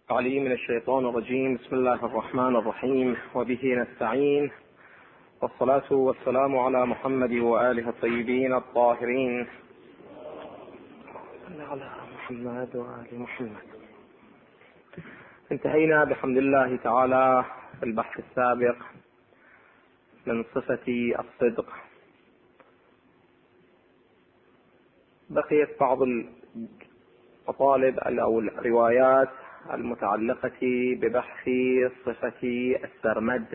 علي من الشيطان الرجيم. بسم الله الرحمن الرحيم، وبه نستعين، والصلاة والسلام على محمد وآله الطيبين الطاهرين، على محمد وآل محمد. انتهينا بحمد الله تعالى في البحث السابق من صفة الصدق. بقيت بعض المطالب أو الروايات المتعلقة ببحث صفة السرمد.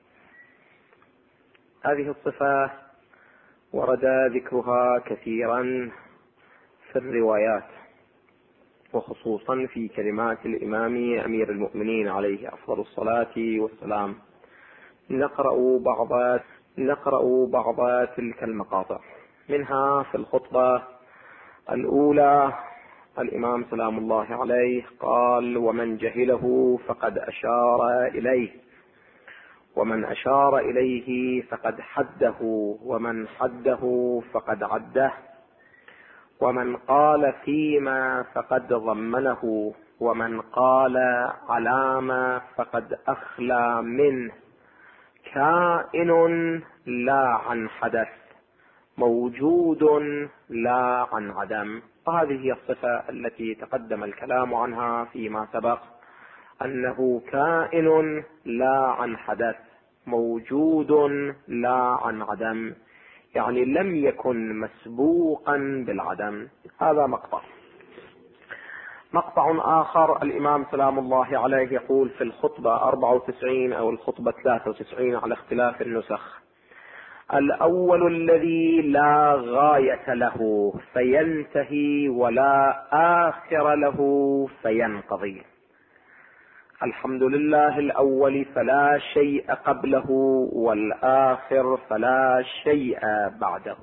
هذه الصفة ورد ذكرها كثيرا في الروايات، وخصوصا في كلمات الإمام أمير المؤمنين عليه أفضل الصلاة والسلام. نقرأ بعض تلك المقاطع. منها في الخطبة الأولى الإمام سلام الله عليه قال: ومن جهله فقد أشار إليه، ومن أشار إليه فقد حده، ومن حده فقد عده، ومن قال فيما فقد ضمنه، ومن قال علام فقد أخلى منه، كائن لا عن حدث، موجود لا عن عدم. وهذه هي الصفة التي تقدم الكلام عنها فيما سبق، أنه كائن لا عن حدث، موجود لا عن عدم، يعني لم يكن مسبوقا بالعدم. هذا مقطع آخر. الإمام سلام الله عليه يقول في الخطبة 94 أو الخطبة 93 على اختلاف النسخ: الأول الذي لا غاية له فينتهي ولا آخر له فينقضي. الحمد لله الأول فلا شيء قبله، والآخر فلا شيء بعده.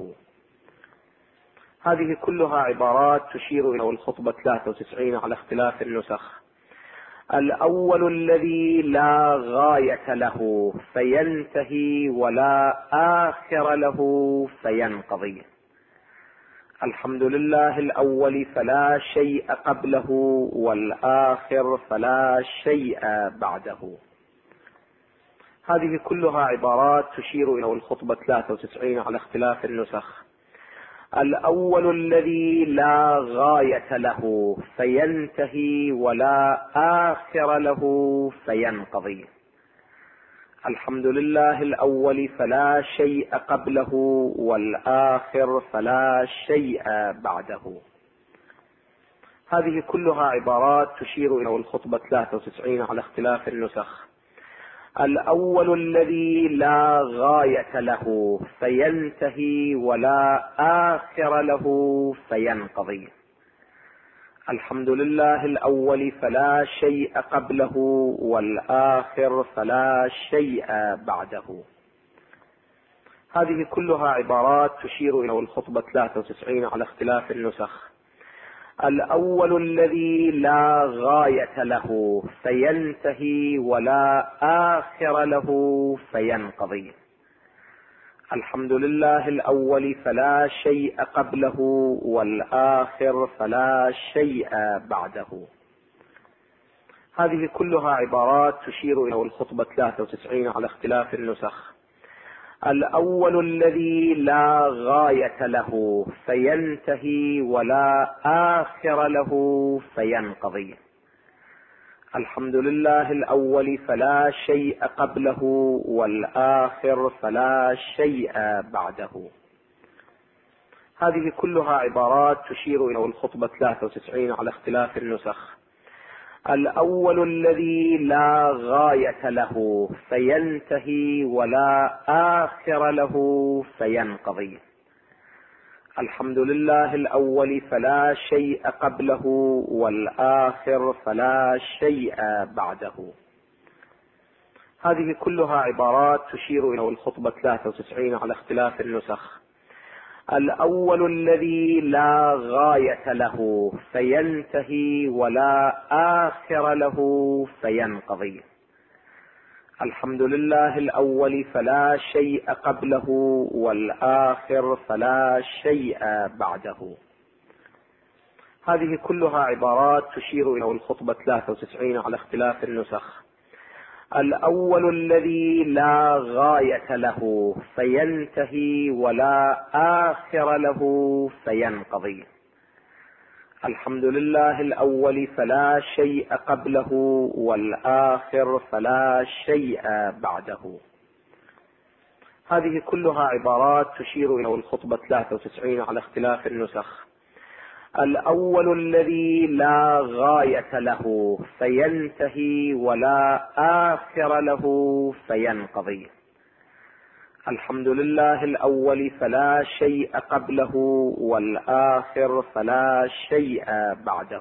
هذه كلها عبارات تشير إلى الخطبة 93 على اختلاف النسخ. الأول الذي لا غاية له فينتهي ولا آخر له فينقضي. الحمد لله الأول فلا شيء قبله، والآخر فلا شيء بعده. هذه كلها عبارات تشير إلى الخطبة 93 على اختلاف النسخ. الأول الذي لا غاية له فينتهي ولا آخر له فينقضي. الحمد لله الأول فلا شيء قبله، والآخر فلا شيء بعده. هذه كلها عبارات تشير إلى الخطبة 93 على اختلاف النسخ. الأول الذي لا غاية له فينتهي ولا آخر له فينقضي. الحمد لله الأول فلا شيء قبله، والآخر فلا شيء بعده. هذه كلها عبارات تشير إلى الخطبة 93 على اختلاف النسخ. الأول الذي لا غاية له فينتهي ولا آخر له فينقضي. الحمد لله الأول فلا شيء قبله، والآخر فلا شيء بعده. هذه كلها عبارات تشير إلى الخطبة 93 على اختلاف النسخ. الأول الذي لا غاية له فينتهي ولا آخر له فينقضي. الحمد لله الأول فلا شيء قبله، والآخر فلا شيء بعده. هذه كلها عبارات تشير إلى الخطبة 93 على اختلاف النسخ. الأول الذي لا غاية له فينتهي ولا آخر له فينقضي. الحمد لله الأول فلا شيء قبله، والآخر فلا شيء بعده. هذه كلها عبارات تشير إلى الخطبة 93 على اختلاف النسخ. الأول الذي لا غاية له فينتهي ولا آخر له فينقضي. الحمد لله الأول فلا شيء قبله، والآخر فلا شيء بعده. هذه كلها عبارات تشير إلى الخطبة 93 على اختلاف النسخ. الأول الذي لا غاية له فينتهي ولا آخر له فينقضي. الحمد لله الأول فلا شيء قبله والآخر فلا شيء بعده. هذه كلها عبارات تشير إلى الخطبة 93 على اختلاف النسخ. الأول الذي لا غاية له فينتهي ولا آخر له فينقضي. الحمد لله الأول فلا شيء قبله والآخر فلا شيء بعده.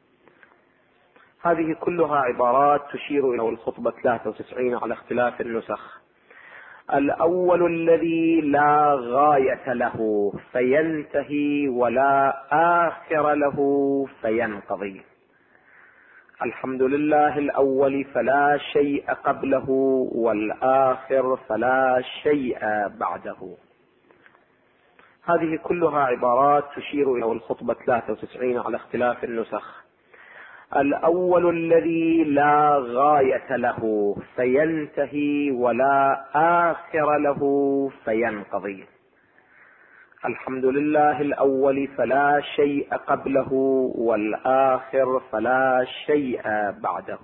هذه كلها عبارات تشير إلى الخطبة 93 على اختلاف النسخ. الأول الذي لا غاية له فينتهي ولا آخر له فينقضي. الحمد لله الأول فلا شيء قبله والآخر فلا شيء بعده. هذه كلها عبارات تشير إلى الخطبة 93 على اختلاف النسخ. الأول الذي لا غاية له فينتهي ولا آخر له فينقضي. الحمد لله الأول فلا شيء قبله والآخر فلا شيء بعده.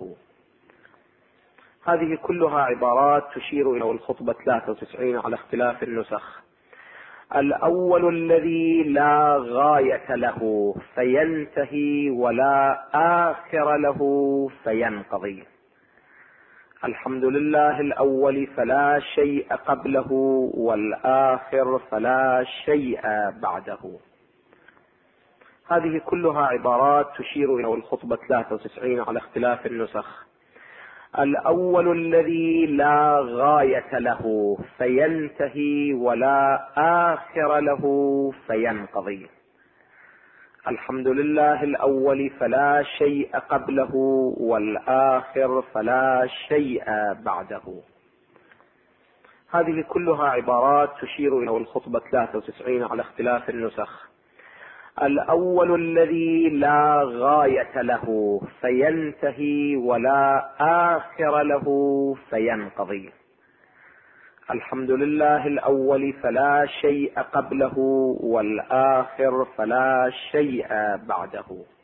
هذه كلها عبارات تشير إلى الخطبة 93 على اختلاف النسخ. الأول الذي لا غاية له فينتهي ولا آخر له فينقضي. الحمد لله الأول فلا شيء قبله والآخر فلا شيء بعده. هذه كلها عبارات تشير إلى الخطبة 93 على اختلاف النسخ. الأول الذي لا غاية له فينتهي ولا آخر له فينقضي. الحمد لله الأول فلا شيء قبله والآخر فلا شيء بعده. هذه كلها عبارات تشير إلى الخطبة 93 على اختلاف النسخ. الأول الذي لا غاية له فينتهي ولا آخر له فينقضي. الحمد لله الأول فلا شيء قبله والآخر فلا شيء بعده.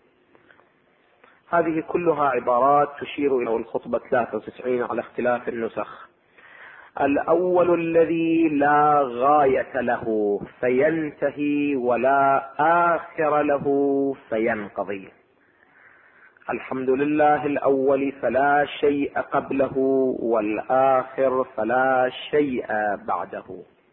هذه كلها عبارات تشير إلى الخطبة 93 على اختلاف النسخ. الأول الذي لا غاية له فينتهي ولا آخر له فينقضي. الحمد لله الأول فلا شيء قبله والآخر فلا شيء بعده.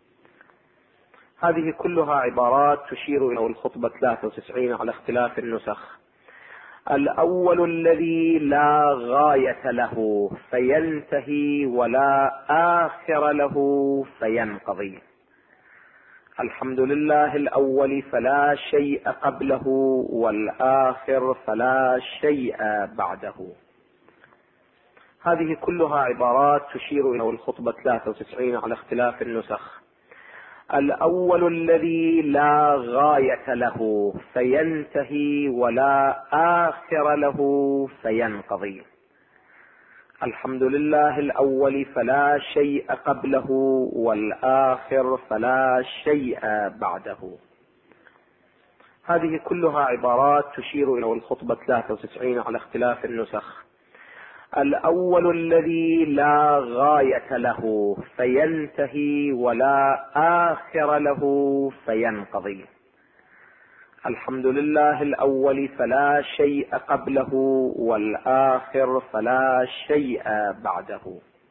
هذه كلها عبارات تشير إلى الخطبة 93 على اختلاف النسخ. الأول الذي لا غاية له فينتهي ولا آخر له فينقضي. الحمد لله الأول فلا شيء قبله والآخر فلا شيء بعده. هذه كلها عبارات تشير إلى الخطبة 93 على اختلاف النسخ. الأول الذي لا غاية له فينتهي ولا آخر له فينقضي. الحمد لله الأول فلا شيء قبله والآخر فلا شيء بعده. هذه كلها عبارات تشير إلى الخطبة 93 على اختلاف النسخ. الأول الذي لا غاية له فينتهي ولا آخر له فينقضي. الحمد لله الأول فلا شيء قبله والآخر فلا شيء بعده.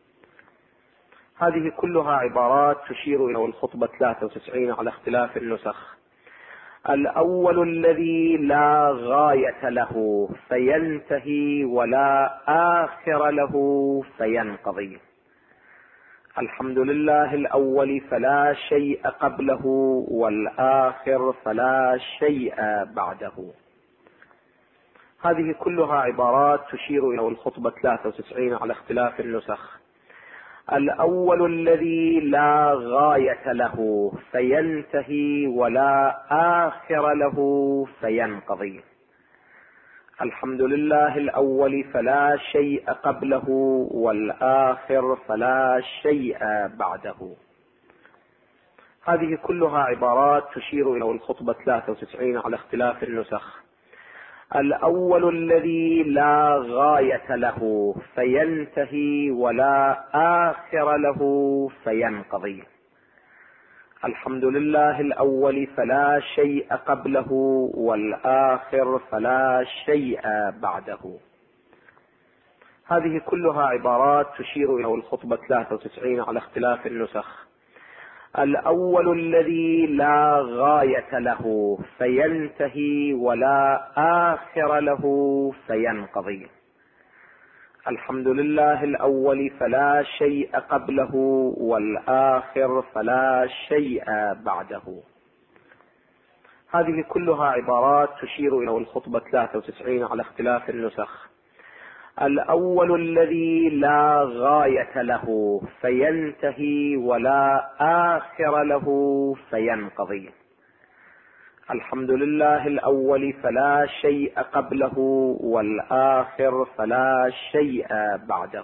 هذه كلها عبارات تشير إلى الخطبة 93 على اختلاف النسخ. الأول الذي لا غاية له فينتهي ولا آخر له فينقضي. الحمد لله الأول فلا شيء قبله والآخر فلا شيء بعده. هذه كلها عبارات تشير إلى الخطبة 93 على اختلاف النسخ. الأول الذي لا غاية له فينتهي ولا آخر له فينقضي. الحمد لله الأول فلا شيء قبله والآخر فلا شيء بعده. هذه كلها عبارات تشير إلى الخطبة 93 على اختلاف النسخ. الأول الذي لا غاية له فينتهي ولا آخر له فينقضي. الحمد لله الأول فلا شيء قبله والآخر فلا شيء بعده. هذه كلها عبارات تشير إلى الخطبة 93 على اختلاف النسخ. الأول الذي لا غاية له فينتهي ولا آخر له فينقضي. الحمد لله الأول فلا شيء قبله والآخر فلا شيء بعده. هذه كلها عبارات تشير إلى الخطبة 93 على اختلاف النسخ. الأول الذي لا غاية له فينتهي ولا آخر له فينقضي. الحمد لله الأول فلا شيء قبله والآخر فلا شيء بعده.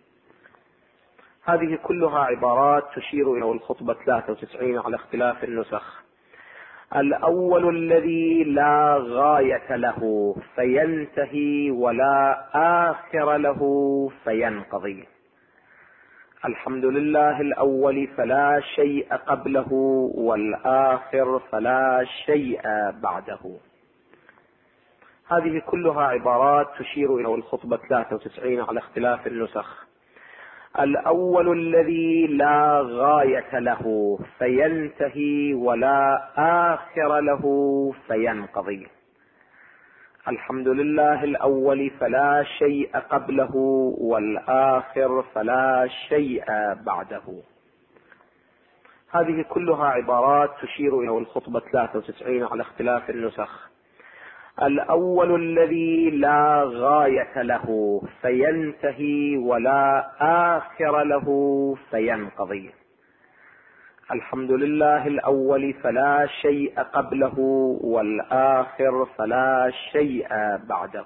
هذه كلها عبارات تشير إلى الخطبة 93 على اختلاف النسخ. الأول الذي لا غاية له فينتهي ولا آخر له فينقضي. الحمد لله الأول فلا شيء قبله والآخر فلا شيء بعده. هذه كلها عبارات تشير إلى الخطبة 93 على اختلاف النسخ. الأول الذي لا غاية له فينتهي ولا آخر له فينقضي. الحمد لله الأول فلا شيء قبله والآخر فلا شيء بعده. هذه كلها عبارات تشير إلى الخطبة 93 على اختلاف النسخ. الأول الذي لا غاية له فينتهي ولا آخر له فينقضي. الحمد لله الأول فلا شيء قبله والآخر فلا شيء بعده.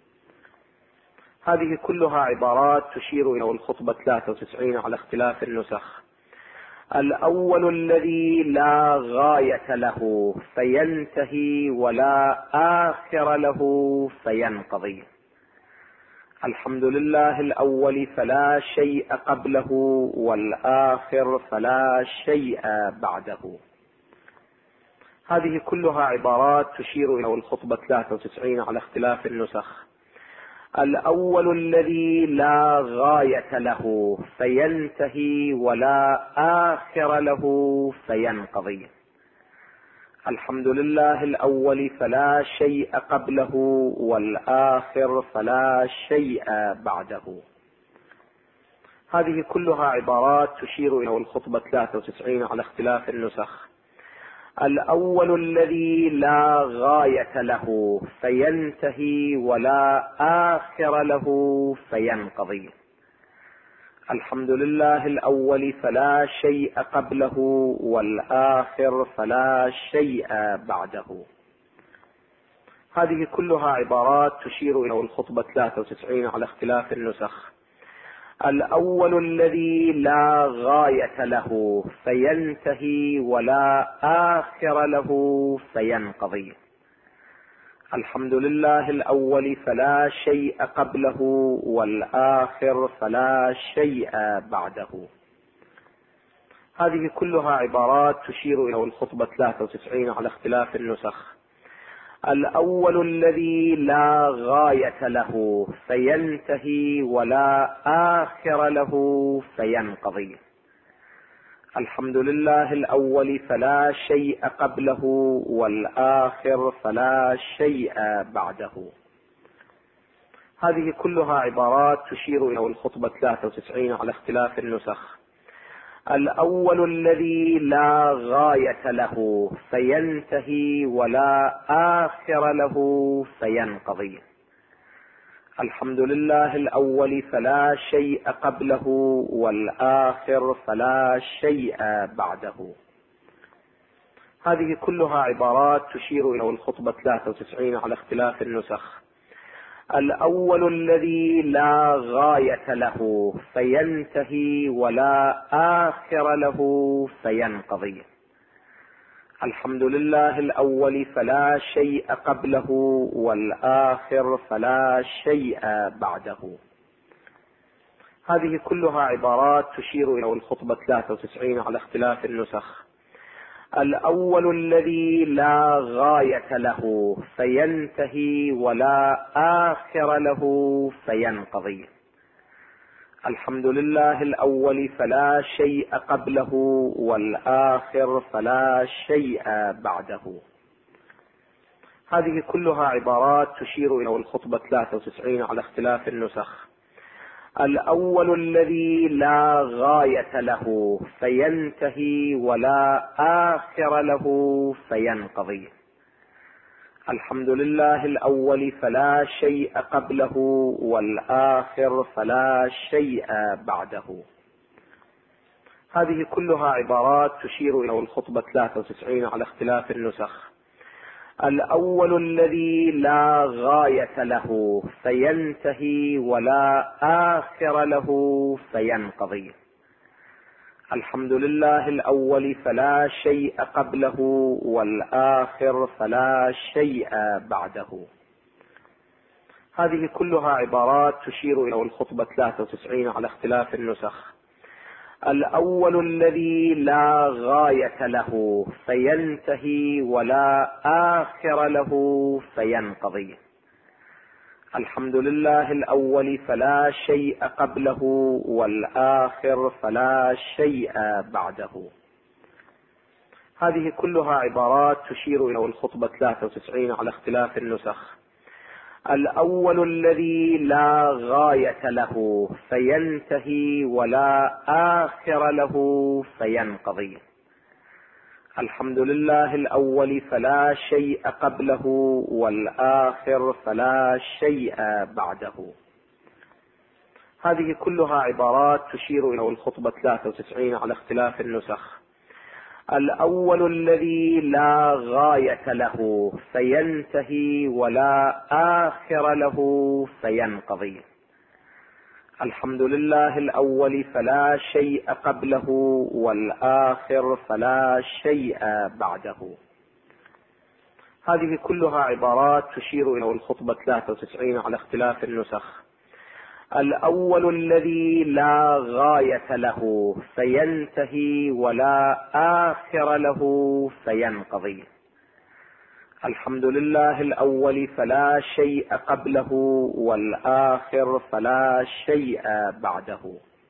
هذه كلها عبارات تشير إلى الخطبة 93 على اختلاف النسخ. الأول الذي لا غاية له فينتهي ولا آخر له فينقضي. الحمد لله الأول فلا شيء قبله والآخر فلا شيء بعده. هذه كلها عبارات تشير إلى الخطبة 93 على اختلاف النسخ. الأول الذي لا غاية له فينتهي ولا آخر له فينقضي. الحمد لله الأول فلا شيء قبله والآخر فلا شيء بعده. هذه كلها عبارات تشير إلى الخطبة 93 على اختلاف النسخ. الأول الذي لا غاية له فينتهي ولا آخر له فينقضي. الحمد لله الأول فلا شيء قبله والآخر فلا شيء بعده. هذه كلها عبارات تشير إلى الخطبة 93 على اختلاف النسخ. الأول الذي لا غاية له فينتهي ولا آخر له فينقضي. الحمد لله الأول فلا شيء قبله والآخر فلا شيء بعده. هذه كلها عبارات تشير إلى الخطبة 93 على اختلاف النسخ. الأول الذي لا غاية له فينتهي ولا آخر له فينقضي. الحمد لله الأول فلا شيء قبله والآخر فلا شيء بعده. هذه كلها عبارات تشير إلى الخطبة 93 على اختلاف النسخ. الأول الذي لا غاية له فينتهي ولا آخر له فينقضي. الحمد لله الأول فلا شيء قبله والآخر فلا شيء بعده. هذه كلها عبارات تشير إلى الخطبة 93 على اختلاف النسخ. الأول الذي لا غاية له فينتهي ولا آخر له فينقضي. الحمد لله الأول فلا شيء قبله والآخر فلا شيء بعده. هذه كلها عبارات تشير إلى الخطبة 93 على اختلاف النسخ. الأول الذي لا غاية له فينتهي ولا آخر له فينقضي. الحمد لله الأول فلا شيء قبله والآخر فلا شيء بعده. هذه كلها عبارات تشير إلى الخطبة 93 على اختلاف النسخ. الأول الذي لا غاية له فينتهي ولا آخر له فينقضي. الحمد لله الأول فلا شيء قبله والآخر فلا شيء بعده. هذه كلها عبارات تشير إلى الخطبة 93 على اختلاف النسخ. الأول الذي لا غاية له فينتهي ولا آخر له فينقضي. الحمد لله الأول فلا شيء قبله والآخر فلا شيء بعده. هذه كلها عبارات تشير إلى الخطبة 93 على اختلاف النسخ. الأول الذي لا غاية له فينتهي ولا آخر له فينقضي. الحمد لله الأول فلا شيء قبله والآخر فلا شيء بعده. هذه كلها عبارات تشير إلى الخطبة 93 على اختلاف النسخ. الأول الذي لا غاية له فينتهي ولا آخر له فينقضي. الحمد لله الأول فلا شيء قبله والآخر فلا شيء بعده. هذه كلها عبارات تشير إلى الخطبة 93 على اختلاف النسخ. الأول الذي لا غاية له فينتهي ولا آخر له فينقضي. الحمد لله الأول فلا شيء قبله والآخر فلا شيء بعده. هذه كلها عبارات تشير إلى الخطبة 93 على اختلاف النسخ. الأول الذي لا غاية له فينتهي ولا آخر له فينقضي. الحمد لله الأول فلا شيء قبله والآخر فلا شيء بعده.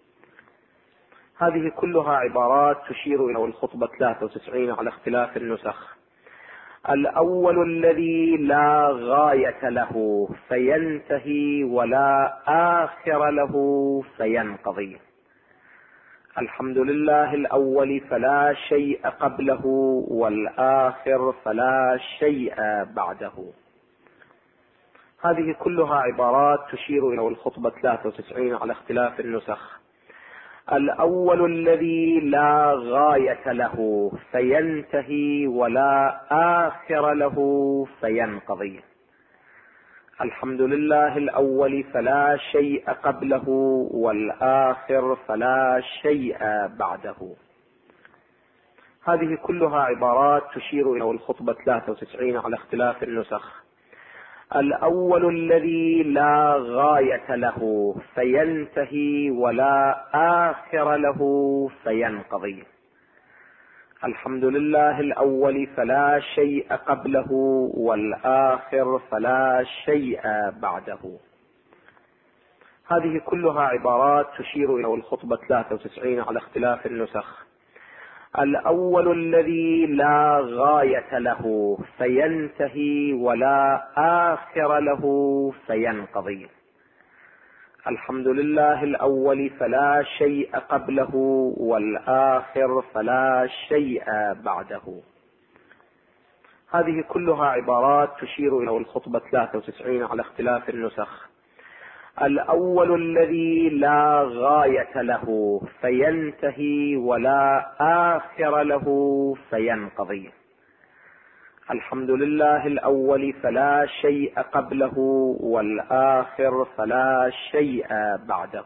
هذه كلها عبارات تشير إلى الخطبة 93 على اختلاف النسخ. الأول الذي لا غاية له فينتهي ولا آخر له فينقضي. الحمد لله الأول فلا شيء قبله والآخر فلا شيء بعده. هذه كلها عبارات تشير إلى الخطبة 93 على اختلاف النسخ. الأول الذي لا غاية له فينتهي ولا آخر له فينقضي. الحمد لله الأول فلا شيء قبله والآخر فلا شيء بعده. هذه كلها عبارات تشير إلى الخطبة 93 على اختلاف النسخ. الأول الذي لا غاية له فينتهي ولا آخر له فينقضي. الحمد لله الأول فلا شيء قبله والآخر فلا شيء بعده. هذه كلها عبارات تشير إلى الخطبة 93 على اختلاف النسخ. الأول الذي لا غاية له فينتهي ولا آخر له فينقضي. الحمد لله الأول فلا شيء قبله والآخر فلا شيء بعده. هذه كلها عبارات تشير إلى الخطبة 93 على اختلاف النسخ. الأول الذي لا غاية له فينتهي ولا آخر له فينقضي. الحمد لله الأول فلا شيء قبله والآخر فلا شيء بعده.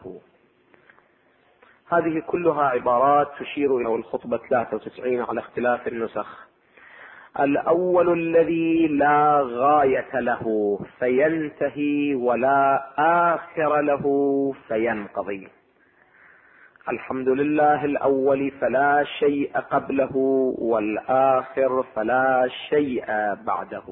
هذه كلها عبارات تشير إلى الخطبة 93 على اختلاف النسخ. الأول الذي لا غاية له فينتهي ولا آخر له فينقضي. الحمد لله الأول فلا شيء قبله والآخر فلا شيء بعده.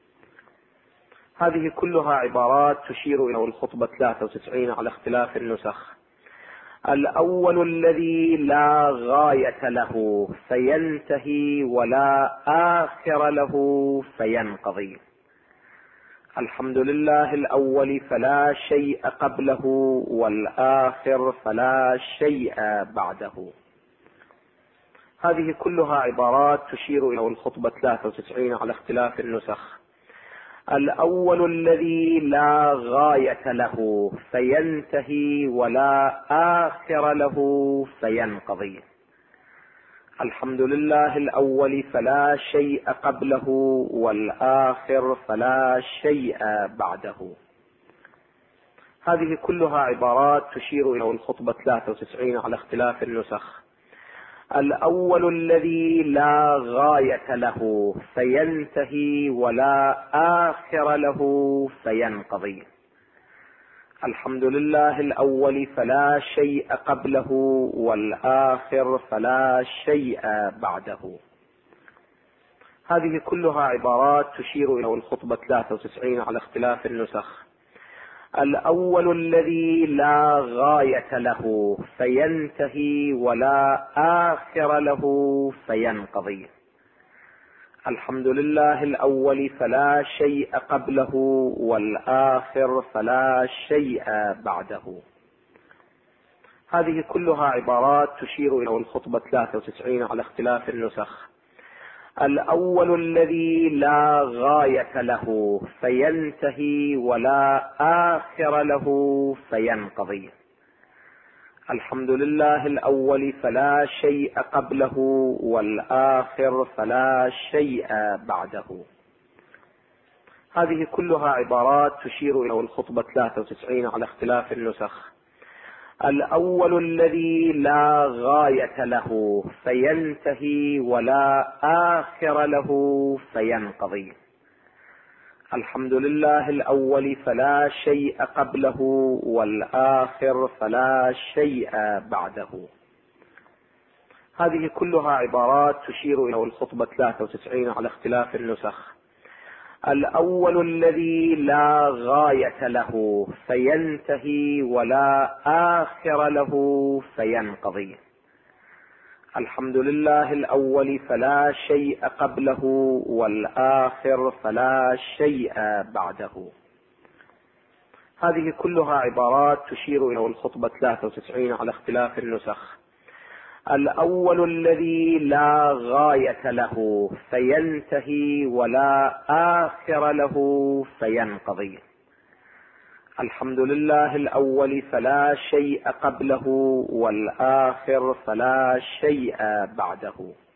هذه كلها عبارات تشير إلى الخطبة 93 على اختلاف النسخ. الأول الذي لا غاية له فينتهي ولا آخر له فينقضي. الحمد لله الأول فلا شيء قبله والآخر فلا شيء بعده. هذه كلها عبارات تشير إلى الخطبة 93 على اختلاف النسخ. الأول الذي لا غاية له فينتهي ولا آخر له فينقضي. الحمد لله الأول فلا شيء قبله والآخر فلا شيء بعده. هذه كلها عبارات تشير إلى الخطبة 93 على اختلاف النسخ. الأول الذي لا غاية له فينتهي ولا آخر له فينقضي. الحمد لله الأول فلا شيء قبله والآخر فلا شيء بعده. هذه كلها عبارات تشير إلى الخطبة 93 على اختلاف النسخ. الأول الذي لا غاية له فينتهي ولا آخر له فينقضي. الحمد لله الأول فلا شيء قبله والآخر فلا شيء بعده. هذه كلها عبارات تشير إلى الخطبة 93 على اختلاف النسخ. الأول الذي لا غاية له فينتهي ولا آخر له فينقضي. الحمد لله الأول فلا شيء قبله والآخر فلا شيء بعده. هذه كلها عبارات تشير إلى الخطبة 93 على اختلاف النسخ. الأول الذي لا غاية له فينتهي ولا آخر له فينقضي. الحمد لله الأول فلا شيء قبله والآخر فلا شيء بعده. هذه كلها عبارات تشير إلى الخطبة 93 على اختلاف النسخ. الأول الذي لا غاية له فينتهي ولا آخر له فينقضي. الحمد لله الأول فلا شيء قبله والآخر فلا شيء بعده. هذه كلها عبارات تشير إلى الخطبة 93 على اختلاف النسخ. الأول الذي لا غاية له فينتهي ولا آخر له فينقضي. الحمد لله الأول فلا شيء قبله والآخر فلا شيء بعده.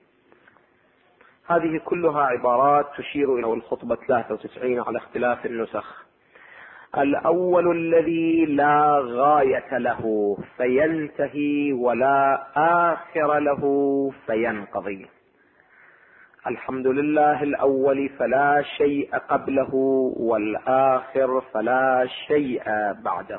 هذه كلها عبارات تشير إلى الخطبة 93 على اختلاف النسخ. الأول الذي لا غاية له فينتهي ولا آخر له فينقضي. الحمد لله الأول فلا شيء قبله والآخر فلا شيء بعده.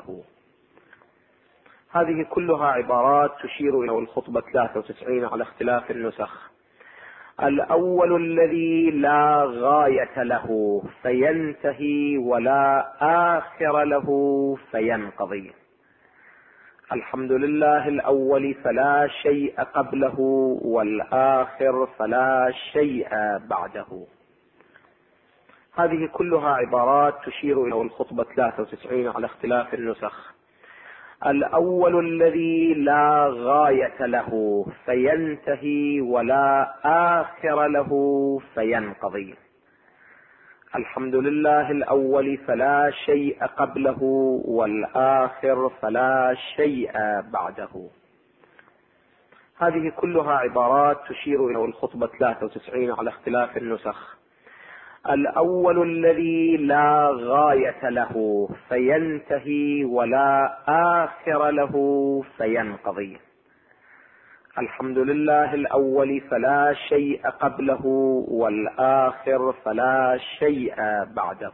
هذه كلها عبارات تشير إلى الخطبة 93 على اختلاف النسخ. الأول الذي لا غاية له فينتهي ولا آخر له فينقضي. الحمد لله الأول فلا شيء قبله والآخر فلا شيء بعده. هذه كلها عبارات تشير إلى الخطبة 93 على اختلاف النسخ. الأول الذي لا غاية له فينتهي ولا آخر له فينقضي. الحمد لله الأول فلا شيء قبله والآخر فلا شيء بعده. هذه كلها عبارات تشير إلى الخطبة 93 على اختلاف النسخ. الأول الذي لا غاية له فينتهي ولا آخر له فينقضي. الحمد لله الأول فلا شيء قبله، والآخر فلا شيء بعده.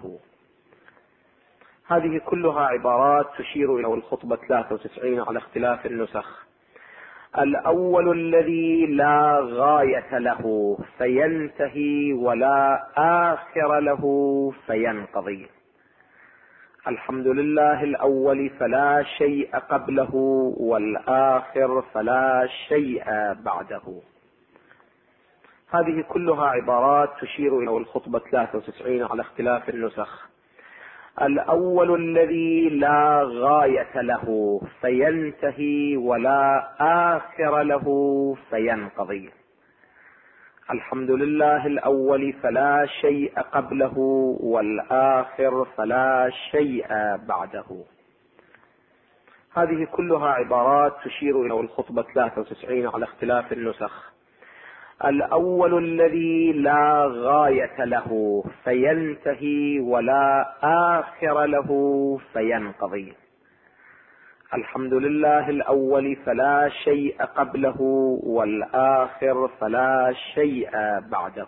هذه كلها عبارات تشير إلى الخطبة 93 على اختلاف النسخ. الأول الذي لا غاية له فينتهي ولا آخر له فينقضي. الحمد لله الأول فلا شيء قبله، والآخر فلا شيء بعده. هذه كلها عبارات تشير إلى الخطبة 93 على اختلاف النسخ. الأول الذي لا غاية له فينتهي ولا آخر له فينقضي. الحمد لله الأول فلا شيء قبله، والآخر فلا شيء بعده. هذه كلها عبارات تشير إلى الخطبة 93 على اختلاف النسخ. الأول الذي لا غاية له فينتهي ولا آخر له فينقضي. الحمد لله الأول فلا شيء قبله، والآخر فلا شيء بعده.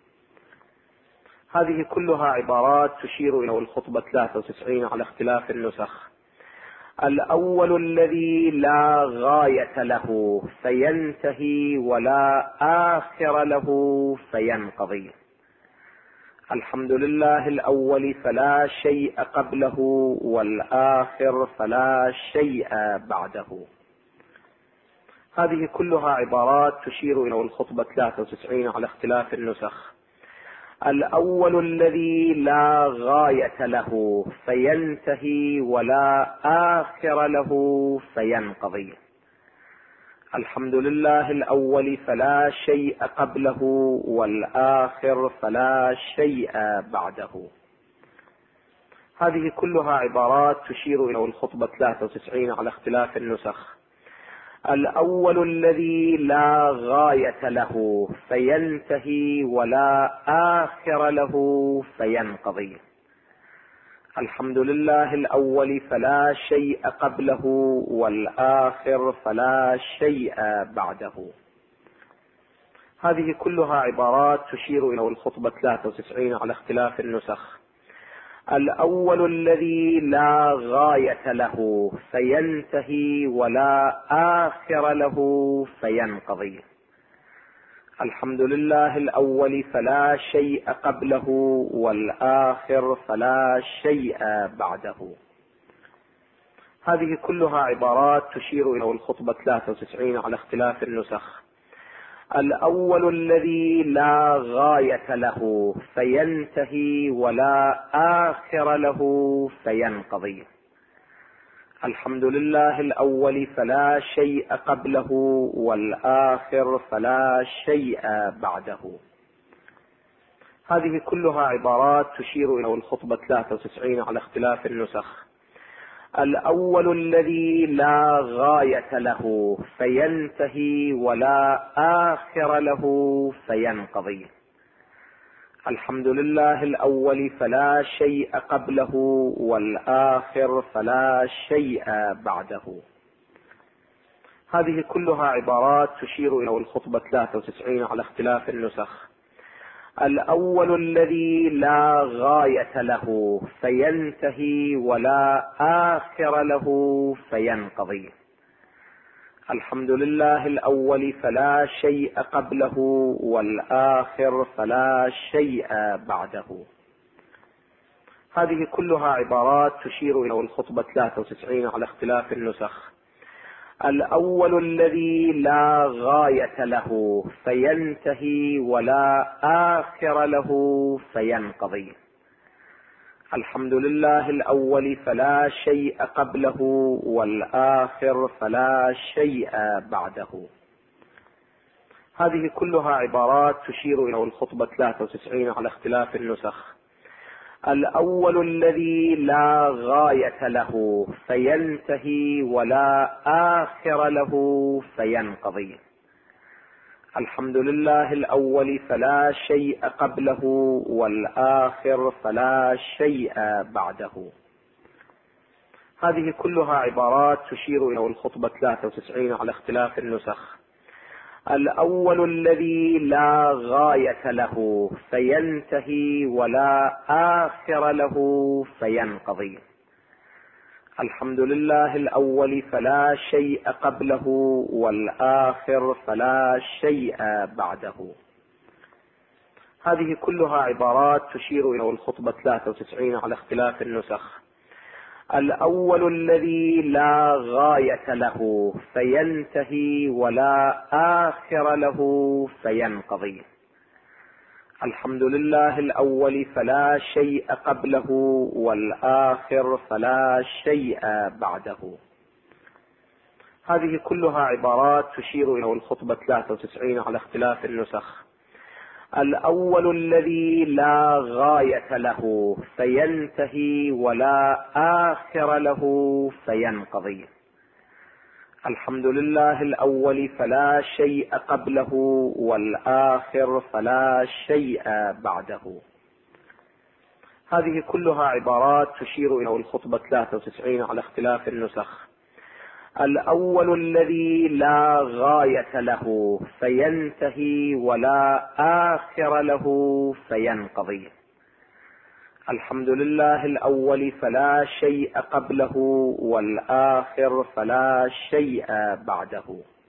هذه كلها عبارات تشير إلى الخطبة 93 على اختلاف النسخ. الأول الذي لا غاية له فينتهي ولا آخر له فينقضي. الحمد لله الأول فلا شيء قبله، والآخر فلا شيء بعده. هذه كلها عبارات تشير إلى الخطبة 93 على اختلاف النسخ. الأول الذي لا غاية له فينتهي ولا آخر له فينقضي. الحمد لله الأول فلا شيء قبله، والآخر فلا شيء بعده. هذه كلها عبارات تشير إلى الخطبة 93 على اختلاف النسخ. الأول الذي لا غاية له فينتهي ولا آخر له فينقضي. الحمد لله الأول فلا شيء قبله، والآخر فلا شيء بعده. هذه كلها عبارات تشير إلى الخطبة 93 على اختلاف النسخ. الأول الذي لا غاية له فينتهي ولا آخر له فينقضي. الحمد لله الأول فلا شيء قبله، والآخر فلا شيء بعده. هذه كلها عبارات تشير إلى الخطبة 93 على اختلاف النسخ. الأول الذي لا غاية له فينتهي ولا آخر له فينقضي. الحمد لله الأول فلا شيء قبله، والآخر فلا شيء بعده. هذه كلها عبارات تشير إلى الخطبة 93 على اختلاف النسخ. الأول الذي لا غاية له فينتهي ولا آخر له فينقضي. الحمد لله الأول فلا شيء قبله، والآخر فلا شيء بعده. هذه كلها عبارات تشير إلى الخطبة 93 على اختلاف النسخ. الأول الذي لا غاية له فينتهي ولا آخر له فينقضي. الحمد لله الأول فلا شيء قبله، والآخر فلا شيء بعده. هذه كلها عبارات تشير إلى الخطبة 93 على اختلاف النسخ. الأول الذي لا غاية له فينتهي ولا آخر له فينقضي. الحمد لله الأول فلا شيء قبله، والآخر فلا شيء بعده. هذه كلها عبارات تشير إلى الخطبة 93 على اختلاف النسخ. الأول الذي لا غاية له فينتهي ولا آخر له فينقضي. الحمد لله الأول فلا شيء قبله والآخر فلا شيء بعده. هذه كلها عبارات تشير إلى الخطبة 93 على اختلاف النسخ. الأول الذي لا غاية له فينتهي ولا آخر له فينقضي. الحمد لله الأول فلا شيء قبله والآخر فلا شيء بعده. هذه كلها عبارات تشير إلى الخطبة 93 على اختلاف النسخ. الأول الذي لا غاية له فينتهي ولا آخر له فينقضي. الحمد لله الأول فلا شيء قبله والآخر فلا شيء بعده. هذه كلها عبارات تشير إلى الخطبة 93 على اختلاف النسخ. الأول الذي لا غاية له فينتهي ولا آخر له فينقضي. الحمد لله الأول فلا شيء قبله والآخر فلا شيء بعده. هذه كلها عبارات تشير إلى الخطبة 93 على اختلاف النسخ. الأول الذي لا غاية له فينتهي ولا آخر له فينقضي. الحمد لله الأول فلا شيء قبله والآخر فلا شيء بعده.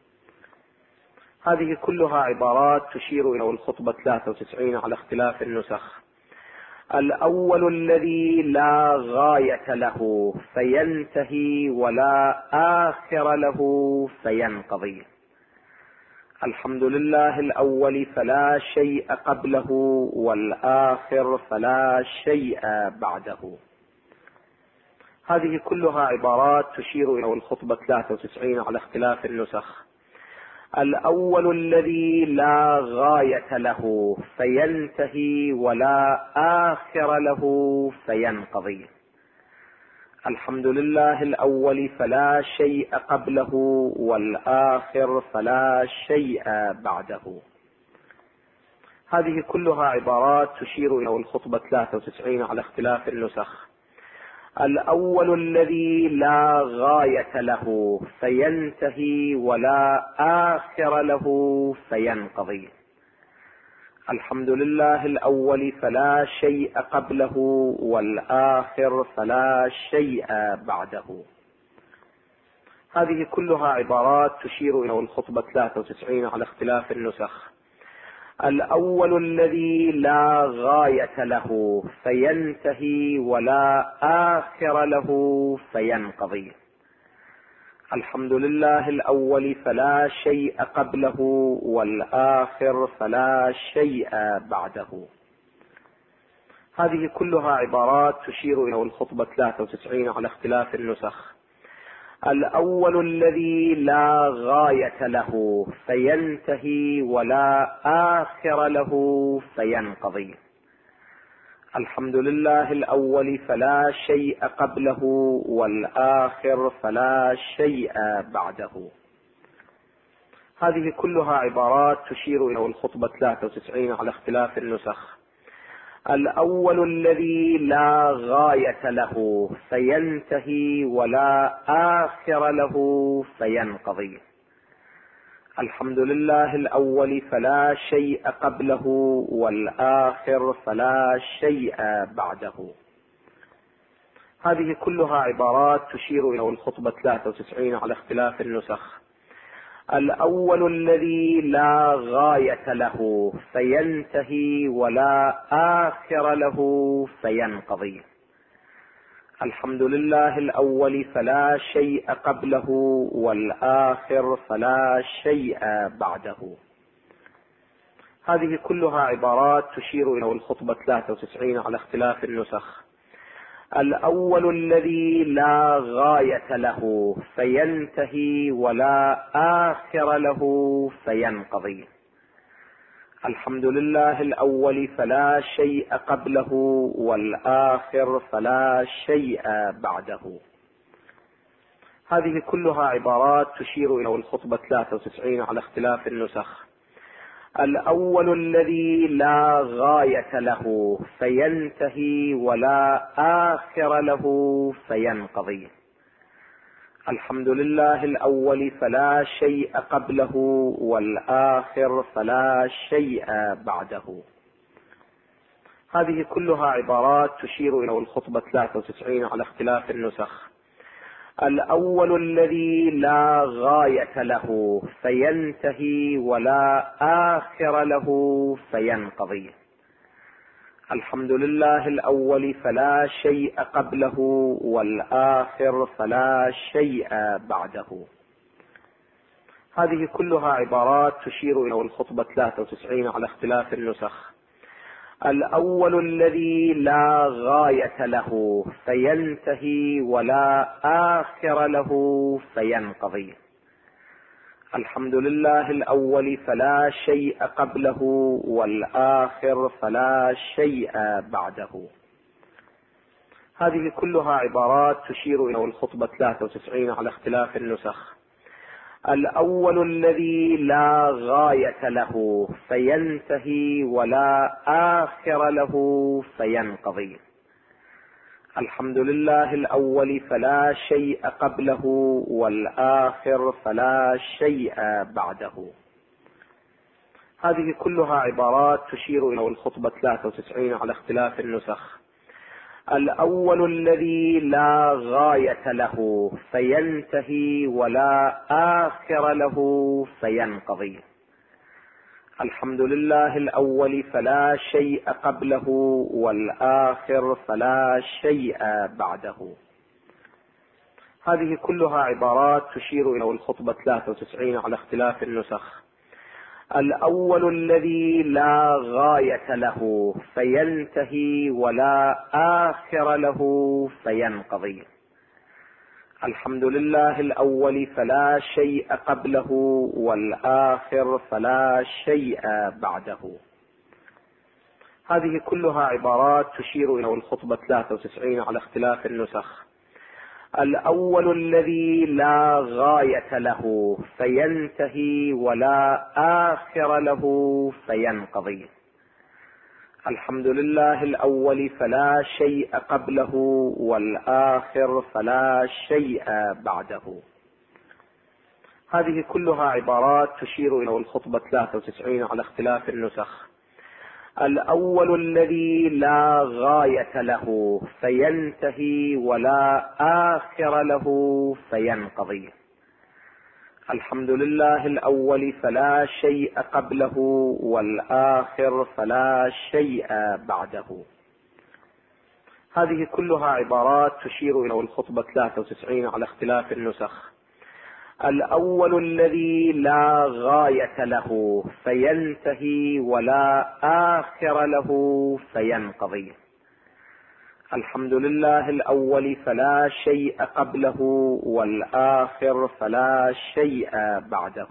هذه كلها عبارات تشير إلى الخطبة 93 على اختلاف النسخ. الأول الذي لا غاية له فينتهي ولا آخر له فينقضي. الحمد لله الأول فلا شيء قبله والآخر فلا شيء بعده. هذه كلها عبارات تشير إلى الخطبة 93 على اختلاف النسخ. الأول الذي لا غاية له فينتهي ولا آخر له فينقضي. الحمد لله الأول فلا شيء قبله والآخر فلا شيء بعده. هذه كلها عبارات تشير إلى الخطبة 93 على اختلاف النسخ. الأول الذي لا غاية له فينتهي ولا آخر له فينقضي. الحمد لله الأول فلا شيء قبله والآخر فلا شيء بعده. هذه كلها عبارات تشير إلى الخطبة 93 على اختلاف النسخ. الأول الذي لا غاية له فينتهي ولا آخر له فينقضي. الحمد لله الأول فلا شيء قبله والآخر فلا شيء بعده. هذه كلها عبارات تشير إلى الخطبة 93 على اختلاف النسخ. الأول الذي لا غاية له فينتهي ولا آخر له فينقضي. الحمد لله الأول فلا شيء قبله والآخر فلا شيء بعده. هذه كلها عبارات تشير إلى الخطبة 93 على اختلاف النسخ. الأول الذي لا غاية له فينتهي ولا آخر له فينقضي. الحمد لله الأول فلا شيء قبله والآخر فلا شيء بعده. هذه كلها عبارات تشير إلى الخطبة 93 على اختلاف النسخ. الأول الذي لا غاية له فينتهي ولا آخر له فينقضي. الحمد لله الأول فلا شيء قبله والآخر فلا شيء بعده. هذه كلها عبارات تشير إلى الخطبة 93 على اختلاف النسخ. الأول الذي لا غاية له فينتهي ولا آخر له فينقضي. الحمد لله الأول فلا شيء قبله والآخر فلا شيء بعده. هذه كلها عبارات تشير إلى الخطبة 93 على اختلاف النسخ. الأول الذي لا غاية له فينتهي ولا آخر له فينقضي. الحمد لله الأول فلا شيء قبله، والآخر فلا شيء بعده. هذه كلها عبارات تشير إلى الخطبة 93 على اختلاف النسخ. الأول الذي لا غاية له فينتهي ولا آخر له فينقضي. الحمد لله الأول فلا شيء قبله، والآخر فلا شيء بعده. هذه كلها عبارات تشير إلى الخطبة 93 على اختلاف النسخ. الأول الذي لا غاية له فينتهي ولا آخر له فينقضي. الحمد لله الأول فلا شيء قبله، والآخر فلا شيء بعده. هذه كلها عبارات تشير إلى الخطبة 93 على اختلاف النسخ. الأول الذي لا غاية له فينتهي ولا آخر له فينقضي. الحمد لله الأول فلا شيء قبله، والآخر فلا شيء بعده. هذه كلها عبارات تشير إلى الخطبة 93 على اختلاف النسخ. الأول الذي لا غاية له فينتهي ولا آخر له فينقضي. الحمد لله الأول فلا شيء قبله، والآخر فلا شيء بعده. هذه كلها عبارات تشير إلى الخطبة 93 على اختلاف النسخ. الأول الذي لا غاية له فينتهي ولا آخر له فينقضي. الحمد لله الأول فلا شيء قبله، والآخر فلا شيء بعده. هذه كلها عبارات تشير إلى الخطبة 93 على اختلاف النسخ. الأول الذي لا غاية له فينتهي ولا آخر له فينقضي. الحمد لله الأول فلا شيء قبله، والآخر فلا شيء بعده. هذه كلها عبارات تشير إلى الخطبة 93 على اختلاف النسخ. الأول الذي لا غاية له فينتهي ولا آخر له فينقضي. الحمد لله الأول فلا شيء قبله، والآخر فلا شيء بعده. هذه كلها عبارات تشير إلى الخطبة 93 على اختلاف النسخ. الأول الذي لا غاية له فينتهي ولا آخر له فينقضي. الحمد لله الأول فلا شيء قبله، والآخر فلا شيء بعده.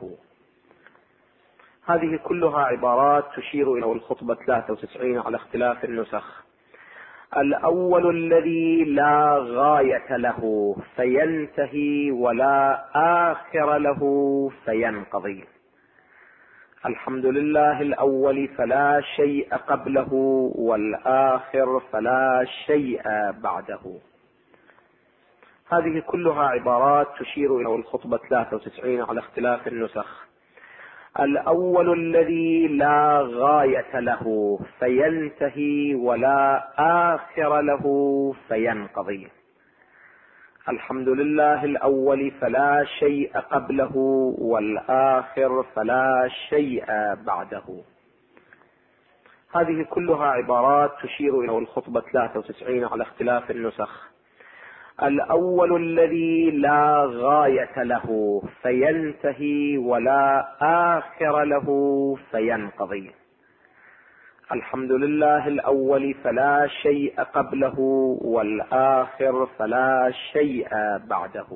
هذه كلها عبارات تشير إلى الخطبة 93 على اختلاف النسخ. الأول الذي لا غاية له فينتهي ولا آخر له فينقضي. الحمد لله الأول فلا شيء قبله، والآخر فلا شيء بعده. هذه كلها عبارات تشير إلى الخطبة 93 على اختلاف النسخ. الأول الذي لا غاية له فينتهي ولا آخر له فينقضي. الحمد لله الأول فلا شيء قبله، والآخر فلا شيء بعده. هذه كلها عبارات تشير إلى الخطبة 93 على اختلاف النسخ. الأول الذي لا غاية له فينتهي ولا آخر له فينقضي. الحمد لله الأول فلا شيء قبله، والآخر فلا شيء بعده.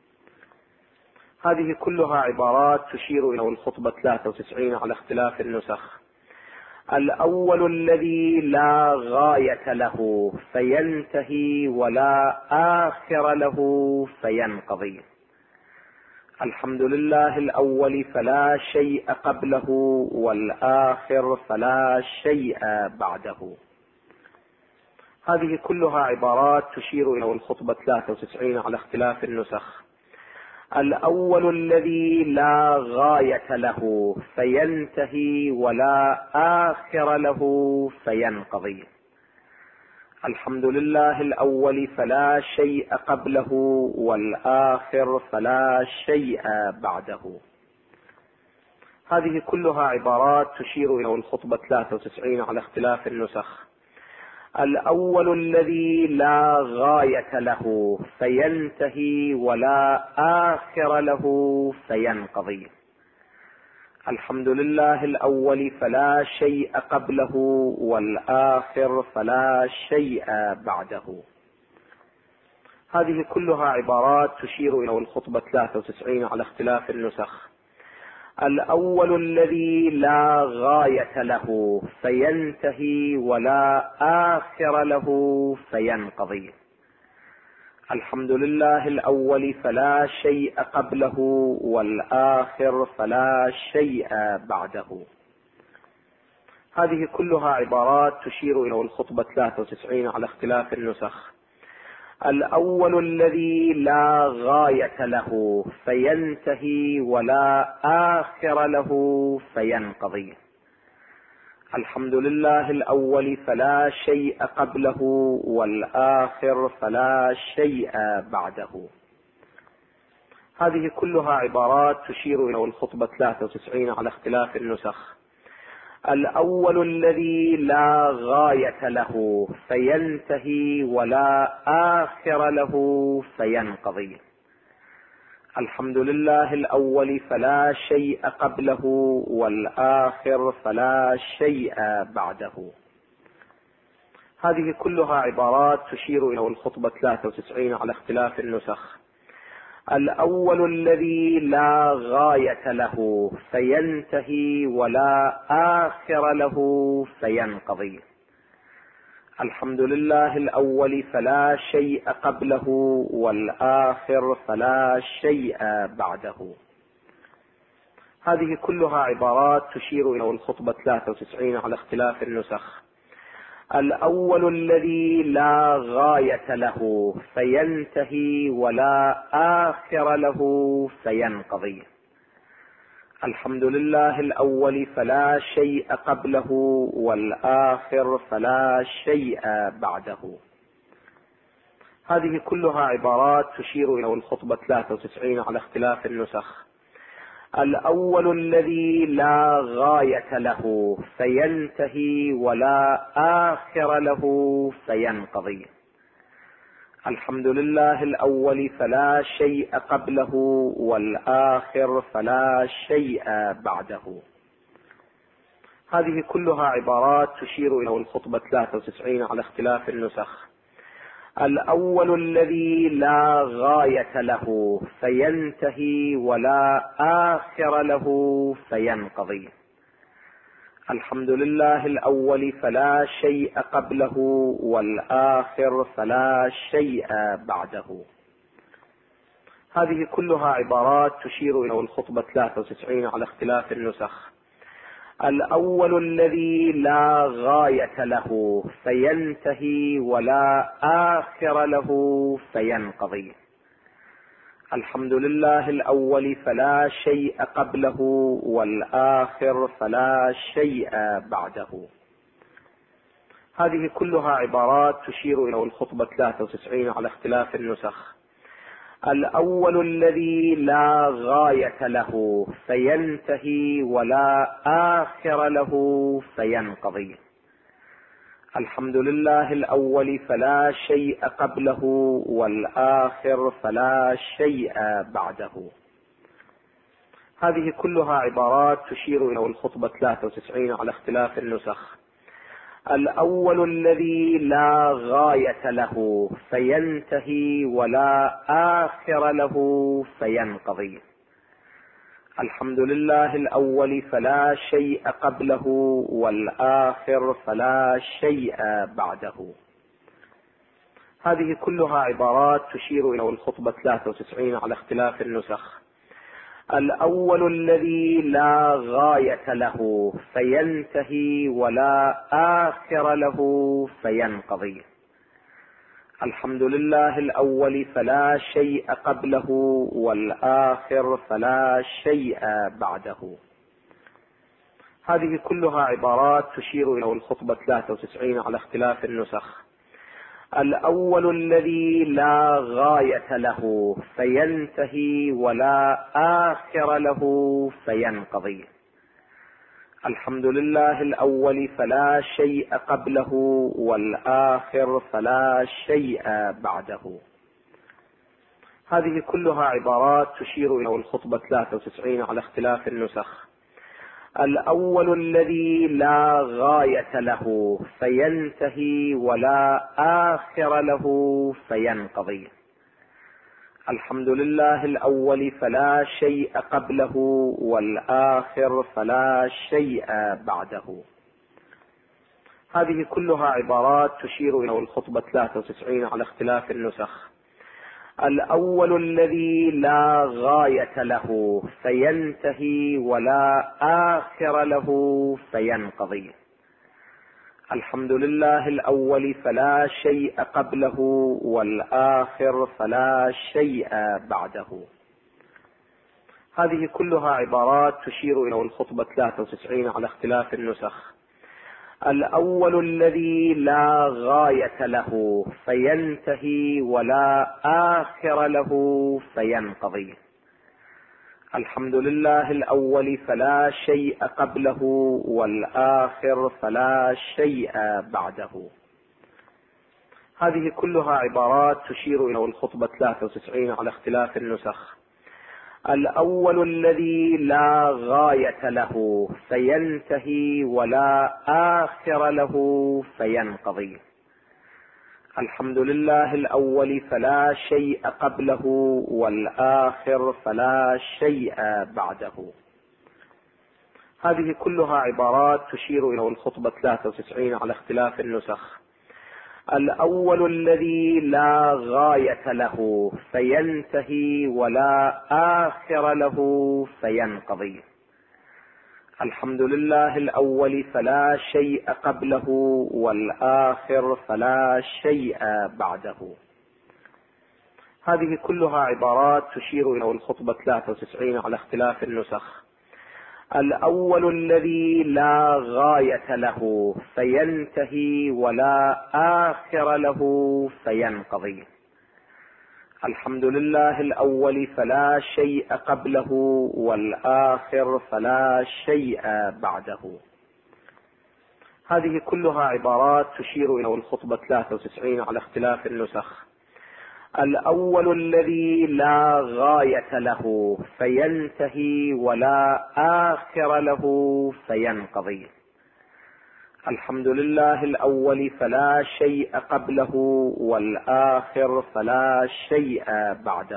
هذه كلها عبارات تشير إلى الخطبة 93 على اختلاف النسخ. الأول الذي لا غاية له فينتهي ولا آخر له فينقضي. الحمد لله الأول فلا شيء قبله والآخر فلا شيء بعده. هذه كلها عبارات تشير إلى الخطبة 93 على اختلاف النسخ. الأول الذي لا غاية له فينتهي ولا آخر له فينقضي. الحمد لله الأول فلا شيء قبله والآخر فلا شيء بعده. هذه كلها عبارات تشير إلى الخطبة 93 على اختلاف النسخ. الأول الذي لا غاية له فينتهي ولا آخر له فينقضي. الحمد لله الأول فلا شيء قبله والآخر فلا شيء بعده. هذه كلها عبارات تشير إلى الخطبة 93 على اختلاف النسخ. الأول الذي لا غاية له فينتهي ولا آخر له فينقضي. الحمد لله الأول فلا شيء قبله والآخر فلا شيء بعده. هذه كلها عبارات تشير إلى الخطبة 93 على اختلاف النسخ. الأول الذي لا غاية له فينتهي ولا آخر له فينقضي. الحمد لله الأول فلا شيء قبله والآخر فلا شيء بعده. هذه كلها عبارات تشير إلى الخطبة 93 على اختلاف النسخ. الأول الذي لا غاية له فينتهي ولا آخر له فينقضي. الحمد لله الأول فلا شيء قبله والآخر فلا شيء بعده. هذه كلها عبارات تشير إلى الخطبة 93 على اختلاف النسخ. الأول الذي لا غاية له فينتهي ولا آخر له فينقضي. الحمد لله الأول فلا شيء قبله والآخر فلا شيء بعده. هذه كلها عبارات تشير إلى الخطبة 93 على اختلاف النسخ. الأول الذي لا غاية له فينتهي ولا آخر له فينقضي. الحمد لله الأول فلا شيء قبله والآخر فلا شيء بعده. هذه كلها عبارات تشير إلى الخطبة 93 على اختلاف النسخ. الأول الذي لا غاية له فينتهي ولا آخر له فينقضي. الحمد لله الأول فلا شيء قبله والآخر فلا شيء بعده. هذه كلها عبارات تشير إلى الخطبة 93 على اختلاف النسخ. الأول الذي لا غاية له فينتهي ولا آخر له فينقضي. الحمد لله الأول فلا شيء قبله والآخر فلا شيء بعده. هذه كلها عبارات تشير إلى الخطبة 93 على اختلاف النسخ. الأول الذي لا غاية له فينتهي ولا آخر له فينقضي. الحمد لله الأول فلا شيء قبله والآخر فلا شيء بعده. هذه كلها عبارات تشير إلى الخطبة 93 على اختلاف النسخ. الأول الذي لا غاية له فينتهي ولا آخر له فينقضي. الحمد لله الأول فلا شيء قبله والآخر فلا شيء بعده. هذه كلها عبارات تشير إلى الخطبة 93 على اختلاف النسخ. الأول الذي لا غاية له فينتهي ولا آخر له فينقضي. الحمد لله الأول فلا شيء قبله والآخر فلا شيء بعده. هذه كلها عبارات تشير إلى الخطبة 93 على اختلاف النسخ. الأول الذي لا غاية له فينتهي ولا آخر له فينقضي. الحمد لله الأول فلا شيء قبله، والآخر فلا شيء بعده. هذه كلها عبارات تشير إلى الخطبة 93 على اختلاف النسخ. الأول الذي لا غاية له فينتهي ولا آخر له فينقضي. الحمد لله الأول فلا شيء قبله، والآخر فلا شيء بعده. هذه كلها عبارات تشير إلى الخطبة 93 على اختلاف النسخ. الأول الذي لا غاية له فينتهي ولا آخر له فينقضي. الحمد لله الأول فلا شيء قبله، والآخر فلا شيء بعده. هذه كلها عبارات تشير إلى الخطبة 93 على اختلاف النسخ. الأول الذي لا غاية له فينتهي ولا آخر له فينقضي. الحمد لله الأول فلا شيء قبله، والآخر فلا شيء بعده. هذه كلها عبارات تشير إلى الخطبة 93 على اختلاف النسخ. الأول الذي لا غاية له فينتهي ولا آخر له فينقضي. الحمد لله الأول فلا شيء قبله، والآخر فلا شيء بعده. هذه كلها عبارات تشير إلى الخطبة 93 على اختلاف النسخ. الأول الذي لا غاية له فينتهي ولا آخر له فينقضي. الحمد لله الأول فلا شيء قبله، والآخر فلا شيء بعده. هذه كلها عبارات تشير إلى الخطبة 93 على اختلاف النسخ. الأول الذي لا غاية له فينتهي ولا آخر له فينقضي. الحمد لله الأول فلا شيء قبله، والآخر فلا شيء بعده. هذه كلها عبارات تشير إلى الخطبة 93 على اختلاف النسخ. الأول الذي لا غاية له فينتهي ولا آخر له فينقضي. الحمد لله الأول فلا شيء قبله، والآخر فلا شيء بعده. هذه كلها عبارات تشير إلى الخطبة 93 على اختلاف النسخ. الأول الذي لا غاية له فينتهي ولا آخر له فينقضي. الحمد لله الأول فلا شيء قبله، والآخر فلا شيء بعده.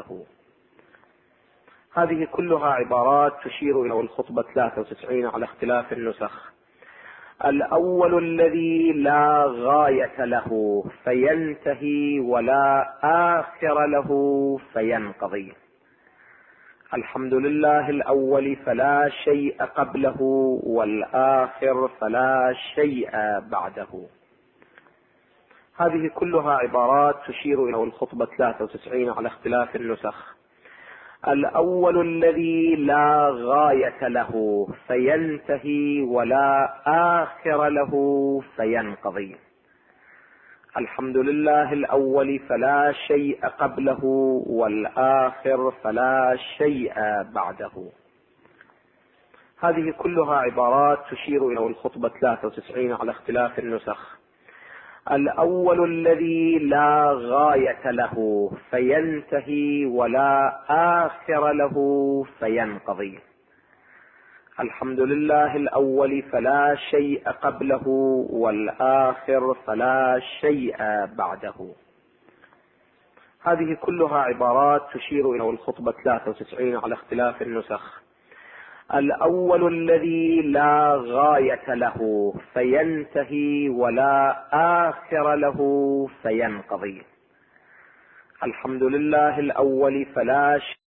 هذه كلها عبارات تشير إلى الخطبة 93 على اختلاف النسخ. الأول الذي لا غاية له فينتهي ولا آخر له فينقضي. الحمد لله الأول فلا شيء قبله، والآخر فلا شيء بعده. هذه كلها عبارات تشير إلى الخطبة 93 على اختلاف النسخ. الأول الذي لا غاية له فينتهي ولا آخر له فينقضي. الحمد لله الأول فلا شيء قبله، والآخر فلا شيء بعده. هذه كلها عبارات تشير إلى الخطبة 93 على اختلاف النسخ. الأول الذي لا غاية له فينتهي ولا آخر له فينقضي. الحمد لله الأول فلا شيء قبله، والآخر فلا شيء بعده. هذه كلها عبارات تشير إلى الخطبة 93 على اختلاف النسخ. الأول الذي لا غاية له فينتهي ولا آخر له فينقضي. الحمد لله الأول فلا